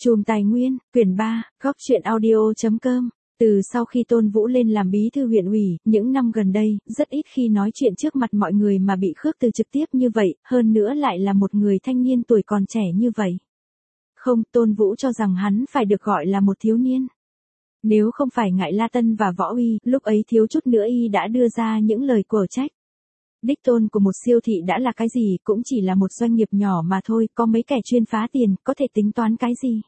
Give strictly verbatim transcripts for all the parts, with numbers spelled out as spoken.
Chùm Tài Nguyên, quyển ba, góc truyện audio chấm com. Từ sau khi Tôn Vũ lên làm bí thư huyện ủy, những năm gần đây, rất ít khi nói chuyện trước mặt mọi người mà bị khước từ trực tiếp như vậy, hơn nữa lại là một người thanh niên tuổi còn trẻ như vậy. Không, Tôn Vũ cho rằng hắn phải được gọi là một thiếu niên. Nếu không phải ngại La Tân và Võ Uy, lúc ấy thiếu chút nữa y đã đưa ra những lời quở trách. Đích tôn của một siêu thị đã là cái gì, cũng chỉ là một doanh nghiệp nhỏ mà thôi, có mấy kẻ chuyên phá tiền, có thể tính toán cái gì.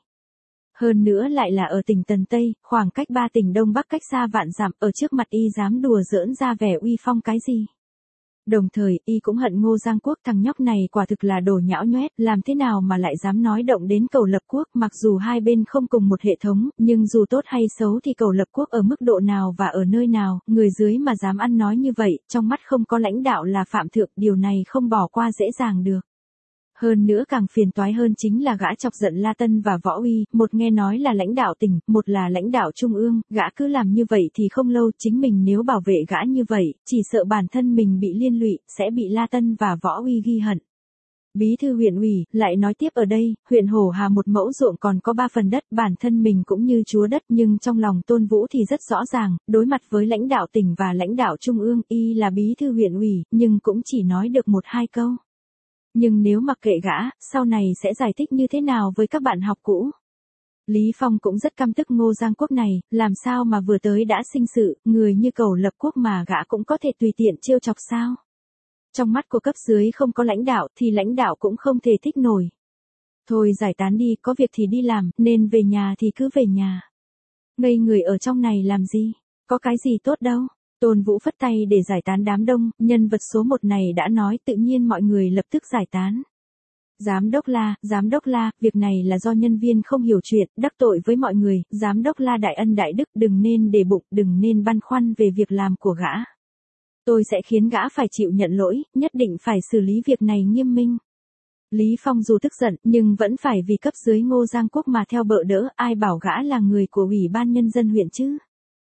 Hơn nữa lại là ở tỉnh Tần Tây, khoảng cách ba tỉnh Đông Bắc cách xa vạn dặm, ở trước mặt y dám đùa giỡn ra vẻ uy phong cái gì. Đồng thời, y cũng hận Ngô Giang Quốc, thằng nhóc này quả thực là đồ nhão nhoét, làm thế nào mà lại dám nói động đến Cầu Lập Quốc, mặc dù hai bên không cùng một hệ thống, nhưng dù tốt hay xấu thì Cầu Lập Quốc ở mức độ nào và ở nơi nào, người dưới mà dám ăn nói như vậy, trong mắt không có lãnh đạo là phạm thượng, điều này không bỏ qua dễ dàng được. Hơn nữa càng phiền toái hơn chính là gã chọc giận La Tân và Võ Uy, một nghe nói là lãnh đạo tỉnh, một là lãnh đạo trung ương, gã cứ làm như vậy thì không lâu, chính mình nếu bảo vệ gã như vậy, chỉ sợ bản thân mình bị liên lụy, sẽ bị La Tân và Võ Uy ghi hận. Bí thư huyện ủy, lại nói tiếp ở đây, huyện Hổ Hà một mẫu ruộng còn có ba phần đất, bản thân mình cũng như chúa đất, nhưng trong lòng Tôn Vũ thì rất rõ ràng, đối mặt với lãnh đạo tỉnh và lãnh đạo trung ương, y là bí thư huyện ủy, nhưng cũng chỉ nói được một hai câu. Nhưng nếu mặc kệ gã, sau này sẽ giải thích như thế nào với các bạn học cũ? Lý Phong cũng rất căm tức Ngô Giang Quốc này, làm sao mà vừa tới đã sinh sự, người như Cầu Lập Quốc mà gã cũng có thể tùy tiện trêu chọc sao? Trong mắt của cấp dưới không có lãnh đạo thì lãnh đạo cũng không thể thích nổi. Thôi giải tán đi, có việc thì đi làm, nên về nhà thì cứ về nhà. Ngây người ở trong này làm gì? Có cái gì tốt đâu? Tôn Vũ phất tay để giải tán đám đông, nhân vật số một này đã nói, tự nhiên mọi người lập tức giải tán. Giám đốc La, giám đốc La, việc này là do nhân viên không hiểu chuyện, đắc tội với mọi người, giám đốc La đại ân đại đức, đừng nên để bụng, đừng nên băn khoăn về việc làm của gã. Tôi sẽ khiến gã phải chịu nhận lỗi, nhất định phải xử lý việc này nghiêm minh. Lý Phong dù tức giận, nhưng vẫn phải vì cấp dưới Ngô Giang Quốc mà theo bợ đỡ, ai bảo gã là người của Ủy ban Nhân dân huyện chứ?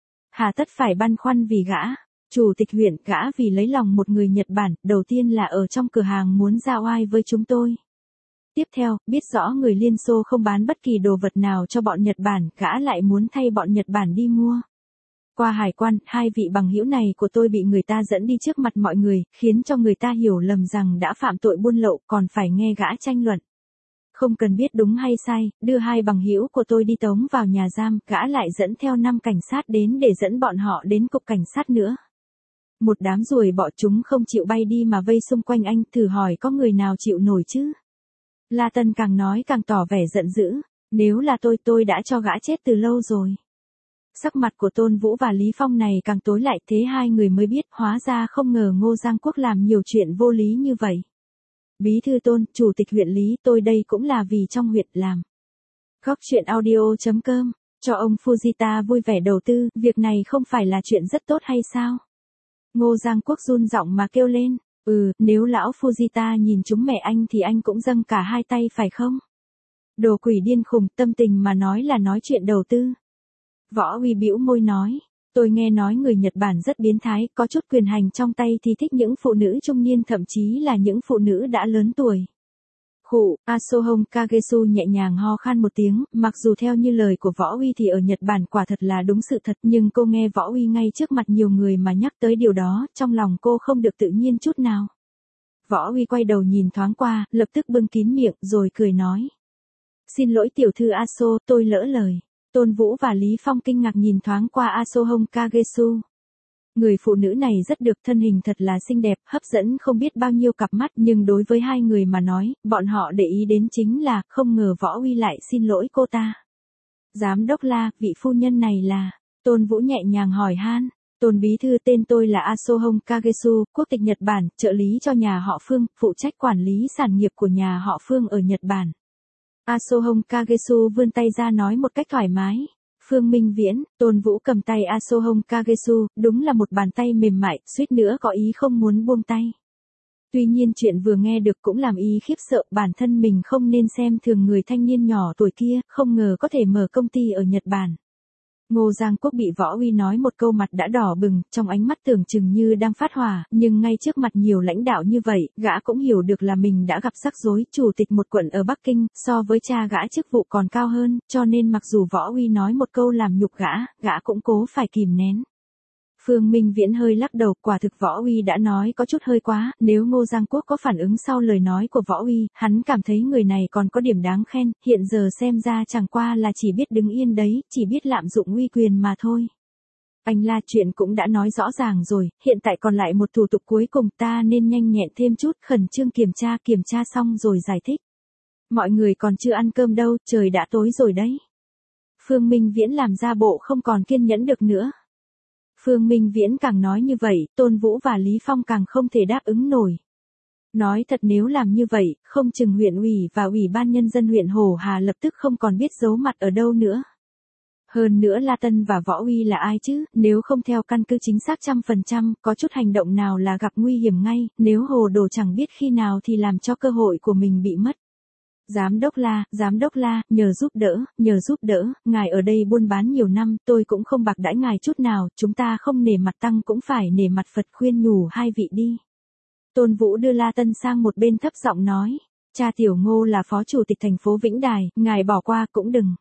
Hà tất phải băn khoăn vì gã. Chủ tịch huyện, gã vì lấy lòng một người Nhật Bản, đầu tiên là ở trong cửa hàng muốn ra oai với chúng tôi. Tiếp theo, biết rõ người Liên Xô không bán bất kỳ đồ vật nào cho bọn Nhật Bản, gã lại muốn thay bọn Nhật Bản đi mua. Qua hải quan, hai vị bằng hữu này của tôi bị người ta dẫn đi trước mặt mọi người, khiến cho người ta hiểu lầm rằng đã phạm tội buôn lậu, còn phải nghe gã tranh luận. Không cần biết đúng hay sai, đưa hai bằng hữu của tôi đi tống vào nhà giam, gã lại dẫn theo năm cảnh sát đến để dẫn bọn họ đến cục cảnh sát nữa. Một đám ruồi bọ chúng không chịu bay đi mà vây xung quanh anh, thử hỏi có người nào chịu nổi chứ? La Tân càng nói càng tỏ vẻ giận dữ, nếu là tôi tôi đã cho gã chết từ lâu rồi. Sắc mặt của Tôn Vũ và Lý Phong này càng tối lại, thế hai người mới biết, hóa ra không ngờ Ngô Giang Quốc làm nhiều chuyện vô lý như vậy. Bí thư Tôn, chủ tịch huyện Lý, tôi đây cũng là vì trong huyện làm. Góc truyện audio chấm com, cho ông Fujita vui vẻ đầu tư, việc này không phải là chuyện rất tốt hay sao? Ngô Giang Quốc run giọng mà kêu lên, ừ, nếu lão Fujita nhìn chúng mẹ anh thì anh cũng dâng cả hai tay phải không? Đồ quỷ điên khùng, tâm tình mà nói là nói chuyện đầu tư. Võ Uy bĩu môi nói, tôi nghe nói người Nhật Bản rất biến thái, có chút quyền hành trong tay thì thích những phụ nữ trung niên, thậm chí là những phụ nữ đã lớn tuổi. Khụ, Asohong Kagesu nhẹ nhàng ho khan một tiếng, mặc dù theo như lời của Võ Uy thì ở Nhật Bản quả thật là đúng sự thật, nhưng cô nghe Võ Uy ngay trước mặt nhiều người mà nhắc tới điều đó, trong lòng cô không được tự nhiên chút nào. Võ Uy quay đầu nhìn thoáng qua, lập tức bưng kín miệng, rồi cười nói. Xin lỗi tiểu thư Aso, tôi lỡ lời. Tôn Vũ và Lý Phong kinh ngạc nhìn thoáng qua Asohong Kagesu. Người phụ nữ này rất được, thân hình thật là xinh đẹp, hấp dẫn không biết bao nhiêu cặp mắt, nhưng đối với hai người mà nói, bọn họ để ý đến chính là, không ngờ Võ Uy lại xin lỗi cô ta. Giám đốc La, vị phu nhân này là, Tôn Vũ nhẹ nhàng hỏi han. Tôn bí thư, tên tôi là Asohong Kagesu, quốc tịch Nhật Bản, trợ lý cho nhà họ Phương, phụ trách quản lý sản nghiệp của nhà họ Phương ở Nhật Bản. Asohong Kagesu vươn tay ra nói một cách thoải mái. Phương Minh Viễn, Tôn Vũ cầm tay Asohong Kagesu, đúng là một bàn tay mềm mại, suýt nữa có ý không muốn buông tay. Tuy nhiên chuyện vừa nghe được cũng làm y khiếp sợ, bản thân mình không nên xem thường người thanh niên nhỏ tuổi kia, không ngờ có thể mở công ty ở Nhật Bản. Ngô Giang Quốc bị Võ Uy nói một câu mặt đã đỏ bừng, trong ánh mắt tưởng chừng như đang phát hỏa, nhưng ngay trước mặt nhiều lãnh đạo như vậy, gã cũng hiểu được là mình đã gặp rắc rối, chủ tịch một quận ở Bắc Kinh, so với cha gã chức vụ còn cao hơn, cho nên mặc dù Võ Uy nói một câu làm nhục gã, gã cũng cố phải kìm nén. Phương Minh Viễn hơi lắc đầu, quả thực Võ Uy đã nói có chút hơi quá, nếu Ngô Giang Quốc có phản ứng sau lời nói của Võ Uy, hắn cảm thấy người này còn có điểm đáng khen, hiện giờ xem ra chẳng qua là chỉ biết đứng yên đấy, chỉ biết lạm dụng uy quyền mà thôi. Anh La chuyện cũng đã nói rõ ràng rồi, hiện tại còn lại một thủ tục cuối cùng, ta nên nhanh nhẹn thêm chút, khẩn trương kiểm tra, kiểm tra xong rồi giải thích. Mọi người còn chưa ăn cơm đâu, trời đã tối rồi đấy. Phương Minh Viễn làm ra bộ không còn kiên nhẫn được nữa. Phương Minh Viễn càng nói như vậy, Tôn Vũ và Lý Phong càng không thể đáp ứng nổi. Nói thật nếu làm như vậy, không chừng huyện ủy và ủy ban nhân dân huyện Hồ Hà lập tức không còn biết giấu mặt ở đâu nữa. Hơn nữa La Tân và Võ Uy là ai chứ, nếu không theo căn cứ chính xác trăm phần trăm, có chút hành động nào là gặp nguy hiểm ngay, nếu hồ đồ chẳng biết khi nào thì làm cho cơ hội của mình bị mất. Giám đốc La, giám đốc La, nhờ giúp đỡ, nhờ giúp đỡ, ngài ở đây buôn bán nhiều năm, tôi cũng không bạc đãi ngài chút nào, chúng ta không nể mặt tăng cũng phải nể mặt Phật, khuyên nhủ hai vị đi. Tôn Vũ đưa La Tân sang một bên thấp giọng nói, cha tiểu Ngô là phó chủ tịch thành phố Vĩnh Đài, ngài bỏ qua cũng đừng.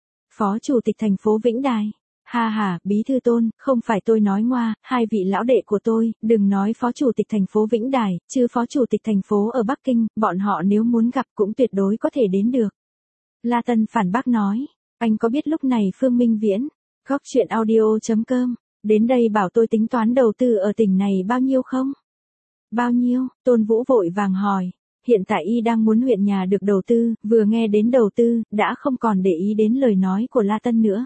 Phó chủ tịch thành phố Vĩnh Đài. Ha ha, bí thư Tôn, không phải tôi nói ngoa, hai vị lão đệ của tôi, đừng nói phó chủ tịch thành phố Vĩnh Đài, chứ phó chủ tịch thành phố ở Bắc Kinh, bọn họ nếu muốn gặp cũng tuyệt đối có thể đến được. La Tân phản bác nói, anh có biết lúc này Phương Minh Viễn, góc chuyện audio chấm com, đến đây bảo tôi tính toán đầu tư ở tỉnh này bao nhiêu không? Bao nhiêu? Tôn Vũ vội vàng hỏi. Hiện tại y đang muốn huyện nhà được đầu tư, vừa nghe đến đầu tư, đã không còn để ý đến lời nói của La Tân nữa.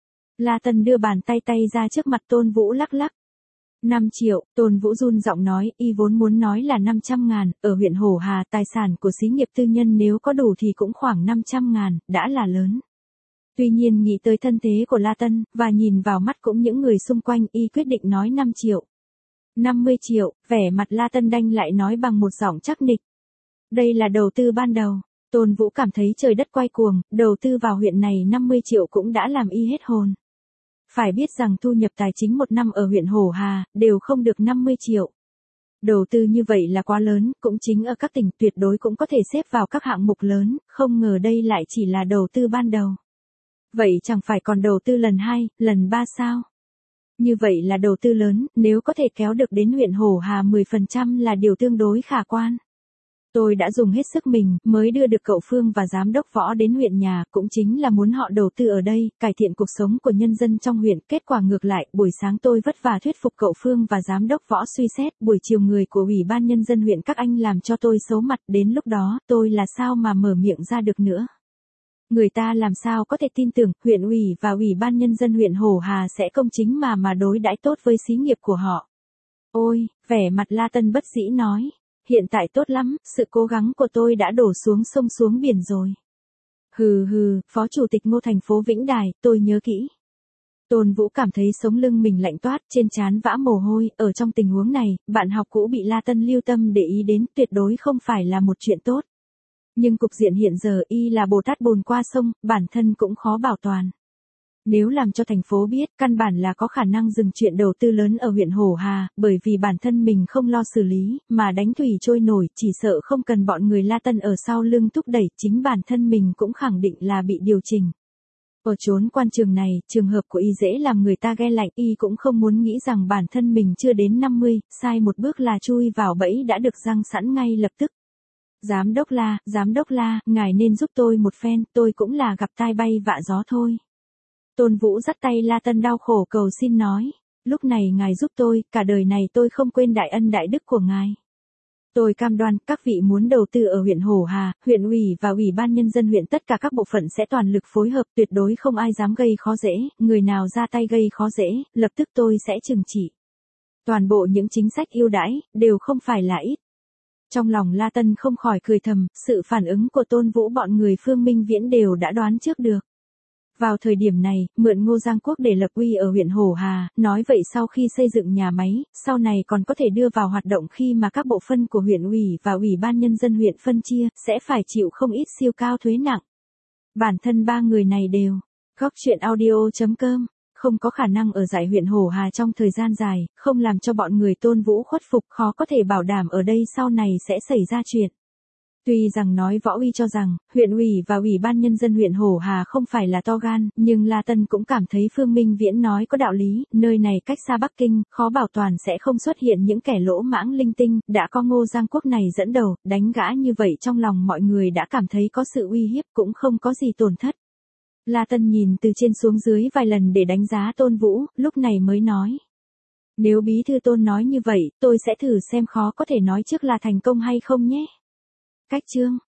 La Tân đưa bàn tay tay ra trước mặt Tôn Vũ lắc lắc. năm triệu, Tôn Vũ run giọng nói, y vốn muốn nói là năm trăm ngàn, ở huyện Hổ Hà tài sản của xí nghiệp tư nhân nếu có đủ thì cũng khoảng năm trăm ngàn, đã là lớn. Tuy nhiên nghĩ tới thân thế của La Tân, và nhìn vào mắt cũng những người xung quanh, y quyết định nói năm triệu. năm mươi triệu, vẻ mặt La Tân đanh lại nói bằng một giọng chắc nịch. Đây là đầu tư ban đầu. Tôn Vũ cảm thấy trời đất quay cuồng, đầu tư vào huyện này năm mươi triệu cũng đã làm y hết hồn. Phải biết rằng thu nhập tài chính một năm ở huyện Hổ Hà, đều không được năm mươi triệu. Đầu tư như vậy là quá lớn, cũng chính ở các tỉnh tuyệt đối cũng có thể xếp vào các hạng mục lớn, không ngờ đây lại chỉ là đầu tư ban đầu. Vậy chẳng phải còn đầu tư lần hai, lần ba sao? Như vậy là đầu tư lớn, nếu có thể kéo được đến huyện Hổ Hà mười phần trăm là điều tương đối khả quan. Tôi đã dùng hết sức mình, mới đưa được cậu Phương và giám đốc Võ đến huyện nhà, cũng chính là muốn họ đầu tư ở đây, cải thiện cuộc sống của nhân dân trong huyện. Kết quả ngược lại, buổi sáng tôi vất vả thuyết phục cậu Phương và giám đốc Võ suy xét, buổi chiều người của ủy ban nhân dân huyện các anh làm cho tôi xấu mặt, đến lúc đó, tôi là sao mà mở miệng ra được nữa. Người ta làm sao có thể tin tưởng, huyện ủy và ủy ban nhân dân huyện Hổ Hà sẽ công chính mà mà đối đãi tốt với xí nghiệp của họ. Ôi, vẻ mặt La Tân bất dĩ nói. Hiện tại tốt lắm, sự cố gắng của tôi đã đổ xuống sông xuống biển rồi. Hừ hừ, phó chủ tịch Ngô thành phố Vĩnh Đài, tôi nhớ kỹ. Tôn Vũ cảm thấy sống lưng mình lạnh toát, trên trán vã mồ hôi, ở trong tình huống này, bạn học cũ bị La Tân lưu tâm để ý đến tuyệt đối không phải là một chuyện tốt. Nhưng cục diện hiện giờ y là Bồ Tát bùn qua sông, bản thân cũng khó bảo toàn. Nếu làm cho thành phố biết, căn bản là có khả năng dừng chuyện đầu tư lớn ở huyện Hổ Hà, bởi vì bản thân mình không lo xử lý, mà đánh thủy trôi nổi, chỉ sợ không cần bọn người La Tân ở sau lưng thúc đẩy, chính bản thân mình cũng khẳng định là bị điều chỉnh. Ở chốn quan trường này, trường hợp của y dễ làm người ta ghe lạnh, y cũng không muốn nghĩ rằng bản thân mình chưa đến năm mươi, sai một bước là chui vào bẫy đã được răng sẵn ngay lập tức. Giám đốc La, giám đốc La, ngài nên giúp tôi một phen, tôi cũng là gặp tai bay vạ gió thôi. Tôn Vũ dắt tay La Tân đau khổ cầu xin nói, lúc này ngài giúp tôi, cả đời này tôi không quên đại ân đại đức của ngài. Tôi cam đoan, các vị muốn đầu tư ở huyện Hổ Hà, huyện ủy và ủy ban nhân dân huyện tất cả các bộ phận sẽ toàn lực phối hợp, tuyệt đối không ai dám gây khó dễ, người nào ra tay gây khó dễ, lập tức tôi sẽ trừng trị. Toàn bộ những chính sách ưu đãi, đều không phải là ít. Trong lòng La Tân không khỏi cười thầm, sự phản ứng của Tôn Vũ bọn người Phương Minh Viễn đều đã đoán trước được. Vào thời điểm này, mượn Ngô Giang Quốc để lập uy ở huyện Hổ Hà, nói vậy sau khi xây dựng nhà máy, sau này còn có thể đưa vào hoạt động khi mà các bộ phận của huyện ủy và ủy ban nhân dân huyện phân chia, sẽ phải chịu không ít siêu cao thuế nặng. Bản thân ba người này đều. Góc chuyện audio chấm com không có khả năng ở giải huyện Hổ Hà trong thời gian dài, không làm cho bọn người Tôn Vũ khuất phục, khó có thể bảo đảm ở đây sau này sẽ xảy ra chuyện. Tuy rằng nói Võ Uy cho rằng, huyện ủy và ủy ban nhân dân huyện Hổ Hà không phải là to gan, nhưng La Tân cũng cảm thấy Phương Minh Viễn nói có đạo lý, nơi này cách xa Bắc Kinh, khó bảo toàn sẽ không xuất hiện những kẻ lỗ mãng linh tinh, đã có Ngô Giang Quốc này dẫn đầu, đánh gã như vậy trong lòng mọi người đã cảm thấy có sự uy hiếp cũng không có gì tổn thất. La Tân nhìn từ trên xuống dưới vài lần để đánh giá Tôn Vũ, lúc này mới nói. Nếu bí thư Tôn nói như vậy, tôi sẽ thử xem khó có thể nói trước là thành công hay không nhé. Cách chương